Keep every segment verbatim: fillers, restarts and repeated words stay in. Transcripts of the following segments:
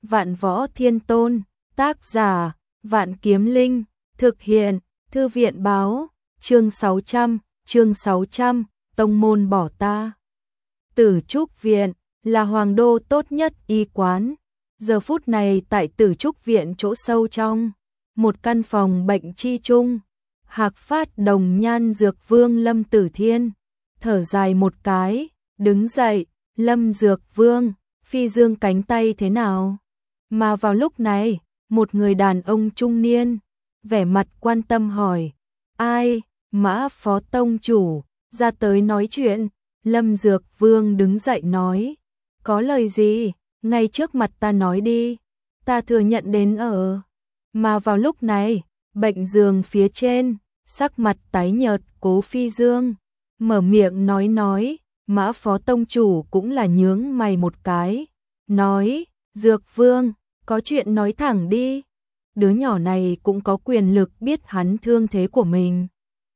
Vạn Võ Thiên Tôn, tác giả, Vạn Kiếm Linh, thực hiện, Thư viện báo, chương sáu trăm, chương sáu trăm, tông môn bỏ ta. Tử Trúc Viện là hoàng đô tốt nhất y quán. Giờ phút này tại Tử Trúc Viện chỗ sâu trong, một căn phòng bệnh chi chung, Hạc Phát Đồng Nhan Dược Vương Lâm Tử Thiên, thở dài một cái, đứng dậy, Lâm Dược Vương, phi dương cánh tay thế nào? Mà vào lúc này, một người đàn ông trung niên, vẻ mặt quan tâm hỏi, ai, Mã Phó Tông Chủ, ra tới nói chuyện. Lâm Dược Vương đứng dậy nói, có lời gì, ngay trước mặt ta nói đi, ta thừa nhận đến ở. Mà vào lúc này, bệnh giường phía trên, sắc mặt tái nhợt Cố Phi Dương, mở miệng nói nói, Mã Phó Tông Chủ cũng là nhướng mày một cái, nói, Dược Vương, có chuyện nói thẳng đi, đứa nhỏ này cũng có quyền lực biết hắn thương thế của mình.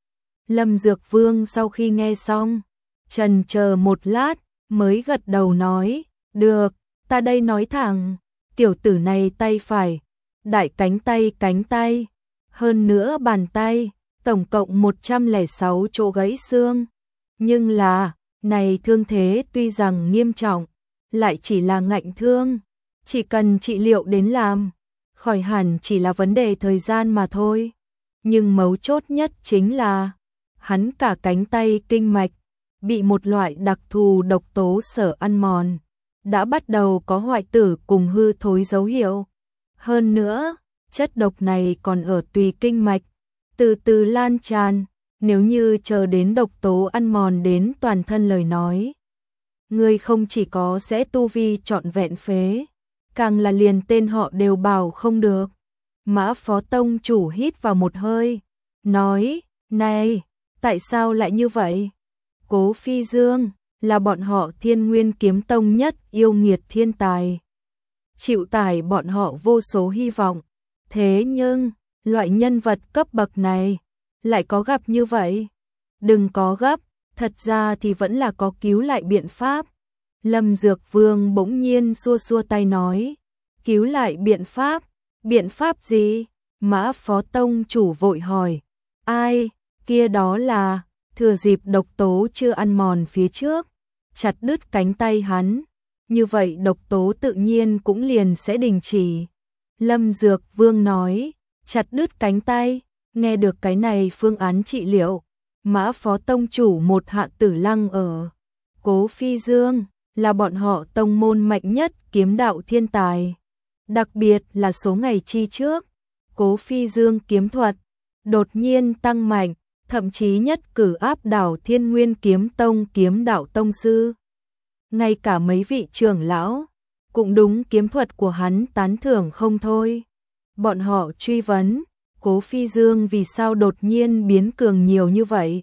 Lâm Dược Vương sau khi nghe xong, chần chờ một lát, mới gật đầu nói, được, ta đây nói thẳng, tiểu tử này tay phải, đại cánh tay cánh tay, hơn nữa bàn tay, tổng cộng một trăm lẻ sáu chỗ gãy xương. Nhưng là, này thương thế tuy rằng nghiêm trọng, lại chỉ là ngạnh thương, chỉ cần trị liệu đến làm, khỏi hẳn chỉ là vấn đề thời gian mà thôi. Nhưng mấu chốt nhất chính là, hắn cả cánh tay kinh mạch, bị một loại đặc thù độc tố sở ăn mòn, đã bắt đầu có hoại tử cùng hư thối dấu hiệu. Hơn nữa, chất độc này còn ở tùy kinh mạch, từ từ lan tràn, nếu như chờ đến độc tố ăn mòn đến toàn thân lời nói. Người không chỉ có sẽ tu vi trọn vẹn phế, càng là liền tên họ đều bảo không được. Mã Phó Tông Chủ hít vào một hơi, nói, này, tại sao lại như vậy? Cố Phi Dương là bọn họ Thiên Nguyên Kiếm Tông nhất yêu nghiệt thiên tài, chịu tải bọn họ vô số hy vọng. Thế nhưng, loại nhân vật cấp bậc này, lại có gặp như vậy? Đừng có gấp, thật ra thì vẫn là có cứu lại biện pháp. Lâm Dược Vương bỗng nhiên xua xua tay nói, cứu lại biện pháp? Biện pháp gì? Mã Phó Tông Chủ vội hỏi, ai, kia đó là, thừa dịp độc tố chưa ăn mòn phía trước, chặt đứt cánh tay hắn, như vậy độc tố tự nhiên cũng liền sẽ đình chỉ. Lâm Dược Vương nói, chặt đứt cánh tay, nghe được cái này phương án trị liệu, Mã Phó Tông Chủ một hạ tử lăng ở. Cố Phi Dương là bọn họ tông môn mạnh nhất kiếm đạo thiên tài, đặc biệt là số ngày chi trước, Cố Phi Dương kiếm thuật đột nhiên tăng mạnh, thậm chí nhất cử áp đảo Thiên Nguyên Kiếm Tông kiếm đạo tông sư. Ngay cả mấy vị trưởng lão cũng đúng kiếm thuật của hắn tán thưởng không thôi. Bọn họ truy vấn, Cố Phi Dương vì sao đột nhiên biến cường nhiều như vậy?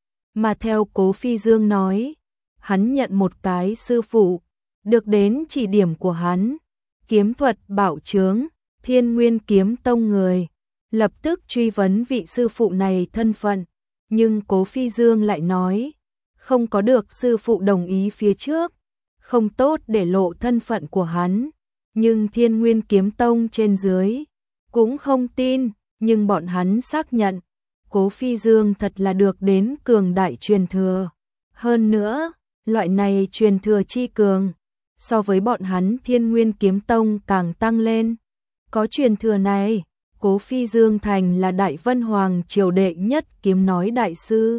Mà theo Cố Phi Dương nói, hắn nhận một cái sư phụ, được đến chỉ điểm của hắn, kiếm thuật bảo chướng, Thiên Nguyên Kiếm Tông người, lập tức truy vấn vị sư phụ này thân phận. Nhưng Cố Phi Dương lại nói, không có được sư phụ đồng ý phía trước, không tốt để lộ thân phận của hắn. Nhưng Thiên Nguyên Kiếm Tông trên dưới cũng không tin, nhưng bọn hắn xác nhận, Cố Phi Dương thật là được đến cường đại truyền thừa. Hơn nữa, loại này truyền thừa chi cường, so với bọn hắn Thiên Nguyên Kiếm Tông càng tăng lên. Có truyền thừa này, Cố Phi Dương thành là Đại Vân Hoàng triều đệ nhất kiếm nói đại sư.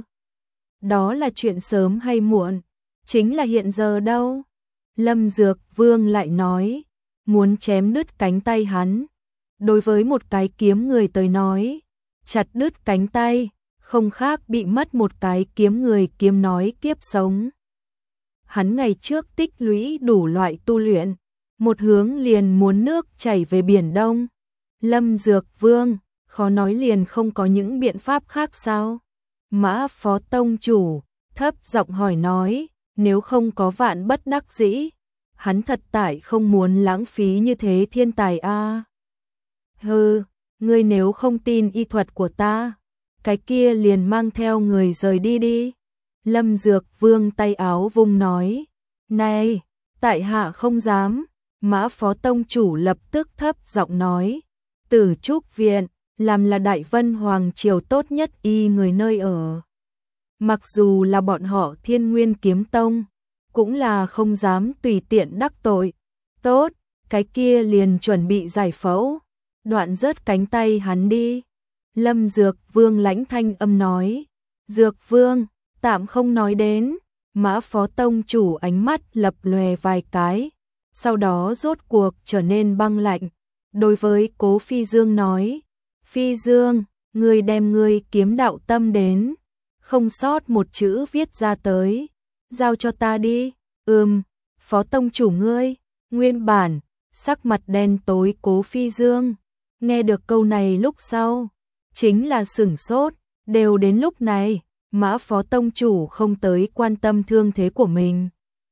Đó là chuyện sớm hay muộn, chính là hiện giờ đâu. Lâm Dược Vương lại nói, muốn chém đứt cánh tay hắn, đối với một cái kiếm người tới nói, chặt đứt cánh tay, không khác bị mất một cái kiếm người kiếm nói kiếp sống. Hắn ngày trước tích lũy đủ loại tu luyện, một hướng liền muốn nước chảy về Biển Đông. Lâm Dược Vương, khó nói liền không có những biện pháp khác sao? Mã Phó Tông Chủ, thấp giọng hỏi nói, nếu không có vạn bất đắc dĩ, hắn thật tại không muốn lãng phí như thế thiên tài a. À. Hừ, ngươi nếu không tin y thuật của ta, cái kia liền mang theo người rời đi đi. Lâm Dược Vương tay áo vung nói, này, tại hạ không dám. Mã phó tông chủ lập tức thấp giọng nói, Tử Trúc Viện, làm là Đại Vân Hoàng Triều tốt nhất y người nơi ở. Mặc dù là bọn họ Thiên Nguyên Kiếm Tông, cũng là không dám tùy tiện đắc tội. Tốt, cái kia liền chuẩn bị giải phẫu, đoạn rớt cánh tay hắn đi. Lâm Dược Vương lãnh thanh âm nói, Dược Vương, tạm không nói đến. Mã phó tông chủ ánh mắt lập lòe vài cái, sau đó rốt cuộc trở nên băng lạnh. Đối với Cố Phi Dương nói, Phi Dương, ngươi đem ngươi kiếm đạo tâm đến, không sót một chữ viết ra tới, giao cho ta đi. Ừm, phó tông chủ ngươi. Nguyên bản, sắc mặt đen tối Cố Phi Dương, nghe được câu này lúc sau, chính là sửng sốt. Đều đến lúc này, Mã phó tông chủ không tới quan tâm thương thế của mình.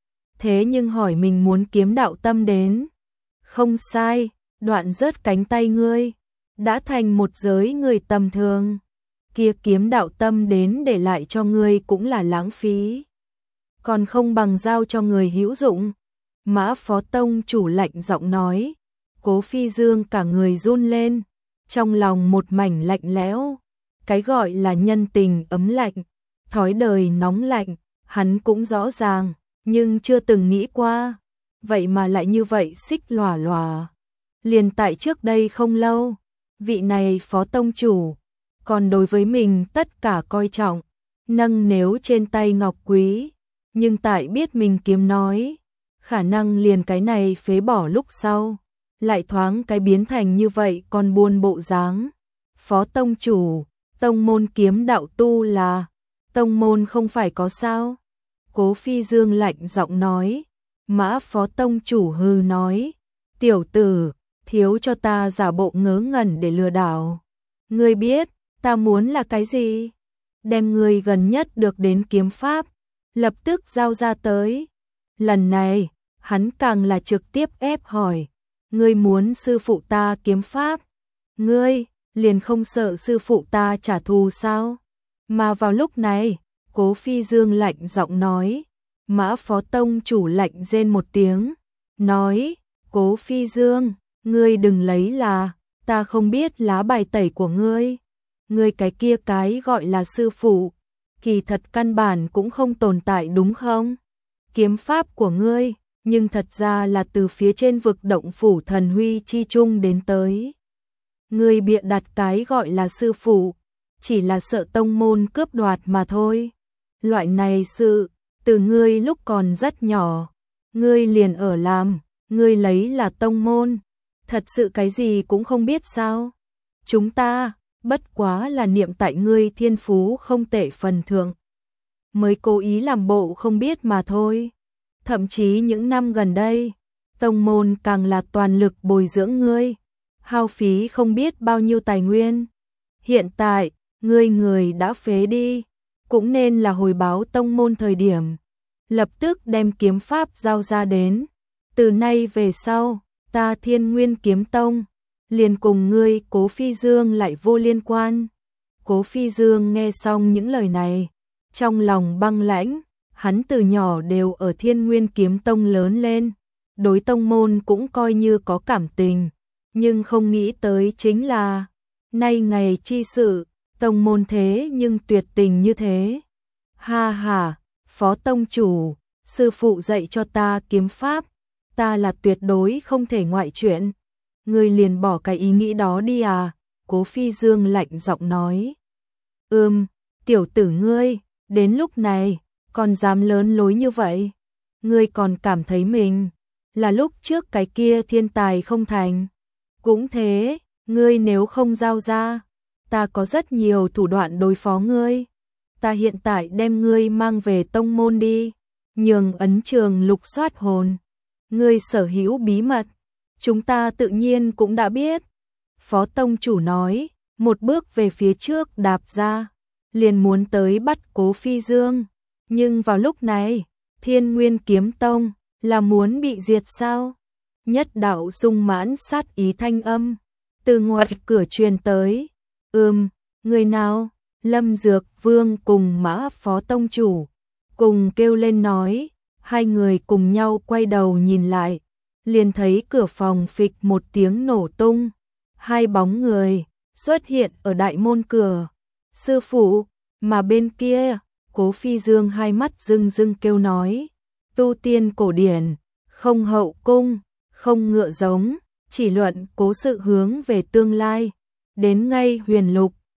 Thế nhưng hỏi mình muốn kiếm đạo tâm đến. Không sai, đoạn rớt cánh tay ngươi, đã thành một giới người tầm thường. Kia kiếm đạo tâm đến để lại cho ngươi cũng là lãng phí. Còn không bằng giao cho người hữu dụng. Mã phó tông chủ lạnh giọng nói. Cố Phi Dương cả người run lên, trong lòng một mảnh lạnh lẽo. Cái gọi là nhân tình ấm lạnh, thói đời nóng lạnh, hắn cũng rõ ràng, nhưng chưa từng nghĩ qua. Vậy mà lại như vậy xích lòa lòa. Liền tại trước đây không lâu, vị này phó tông chủ, còn đối với mình tất cả coi trọng, nâng nếu trên tay ngọc quý, nhưng tại biết mình kiếm nói, khả năng liền cái này phế bỏ lúc sau, lại thoáng cái biến thành như vậy còn buồn bộ dáng. Phó tông chủ, tông môn kiếm đạo tu là, tông môn không phải có sao? Cố Phi Dương lạnh giọng nói. Mã phó tông chủ hư nói, tiểu tử, thiếu cho ta giả bộ ngớ ngẩn để lừa đảo. Ngươi biết, ta muốn là cái gì? Đem ngươi gần nhất được đến kiếm pháp, lập tức giao ra tới. Lần này, hắn càng là trực tiếp ép hỏi, ngươi muốn sư phụ ta kiếm pháp? Ngươi, liền không sợ sư phụ ta trả thù sao? Mà vào lúc này, Cố Phi Dương lạnh giọng nói. Mã phó tông chủ lạnh rên một tiếng, nói, Cố Phi Dương, ngươi đừng lấy là, ta không biết lá bài tẩy của ngươi. Ngươi cái kia cái gọi là sư phụ, kỳ thật căn bản cũng không tồn tại đúng không? Kiếm pháp của ngươi, nhưng thật ra là từ phía trên vực động phủ thần huy chi trung đến tới. Ngươi bịa đặt cái gọi là sư phụ, chỉ là sợ tông môn cướp đoạt mà thôi. Loại này sự, từ ngươi lúc còn rất nhỏ, ngươi liền ở làm, ngươi lấy là tông môn, thật sự cái gì cũng không biết sao? Chúng ta, bất quá là niệm tại ngươi thiên phú không tệ phần thượng, mới cố ý làm bộ không biết mà thôi. Thậm chí những năm gần đây, tông môn càng là toàn lực bồi dưỡng ngươi, hao phí không biết bao nhiêu tài nguyên. Hiện tại, ngươi người đã phế đi, cũng nên là hồi báo tông môn thời điểm. Lập tức đem kiếm pháp giao ra đến. Từ nay về sau, ta Thiên Nguyên Kiếm Tông, liền cùng ngươi Cố Phi Dương lại vô liên quan. Cố Phi Dương nghe xong những lời này, trong lòng băng lãnh, hắn từ nhỏ đều ở Thiên Nguyên Kiếm Tông lớn lên, đối tông môn cũng coi như có cảm tình, nhưng không nghĩ tới chính là, nay ngày chi sự, tông môn thế nhưng tuyệt tình như thế. Ha ha, phó tông chủ, sư phụ dạy cho ta kiếm pháp, ta là tuyệt đối không thể ngoại chuyện. Ngươi liền bỏ cái ý nghĩ đó đi à? Cố Phi Dương lạnh giọng nói. Ừm, tiểu tử ngươi, đến lúc này, còn dám lớn lối như vậy? Ngươi còn cảm thấy mình là lúc trước cái kia thiên tài không thành? Cũng thế, ngươi nếu không giao ra, ta có rất nhiều thủ đoạn đối phó ngươi. Ta hiện tại đem ngươi mang về tông môn đi, nhường ấn trường lục soát hồn. Ngươi sở hữu bí mật, chúng ta tự nhiên cũng đã biết. Phó tông chủ nói, một bước về phía trước đạp ra, liền muốn tới bắt Cố Phi Dương. Nhưng vào lúc này, Thiên Nguyên Kiếm Tông là muốn bị diệt sao? Nhất đạo sung mãn sát ý thanh âm, từ ngoài cửa truyền tới. Ừm, người nào? Lâm Dược Vương cùng Mã phó tông chủ cùng kêu lên nói, hai người cùng nhau quay đầu nhìn lại, liền thấy cửa phòng phịch một tiếng nổ tung, hai bóng người xuất hiện ở đại môn cửa. Sư phụ, mà bên kia, Cố Phi Dương hai mắt rưng rưng kêu nói, tu tiên cổ điển, không hậu cung, không ngựa giống, chỉ luận cố sự hướng về tương lai, đến ngay huyền lục,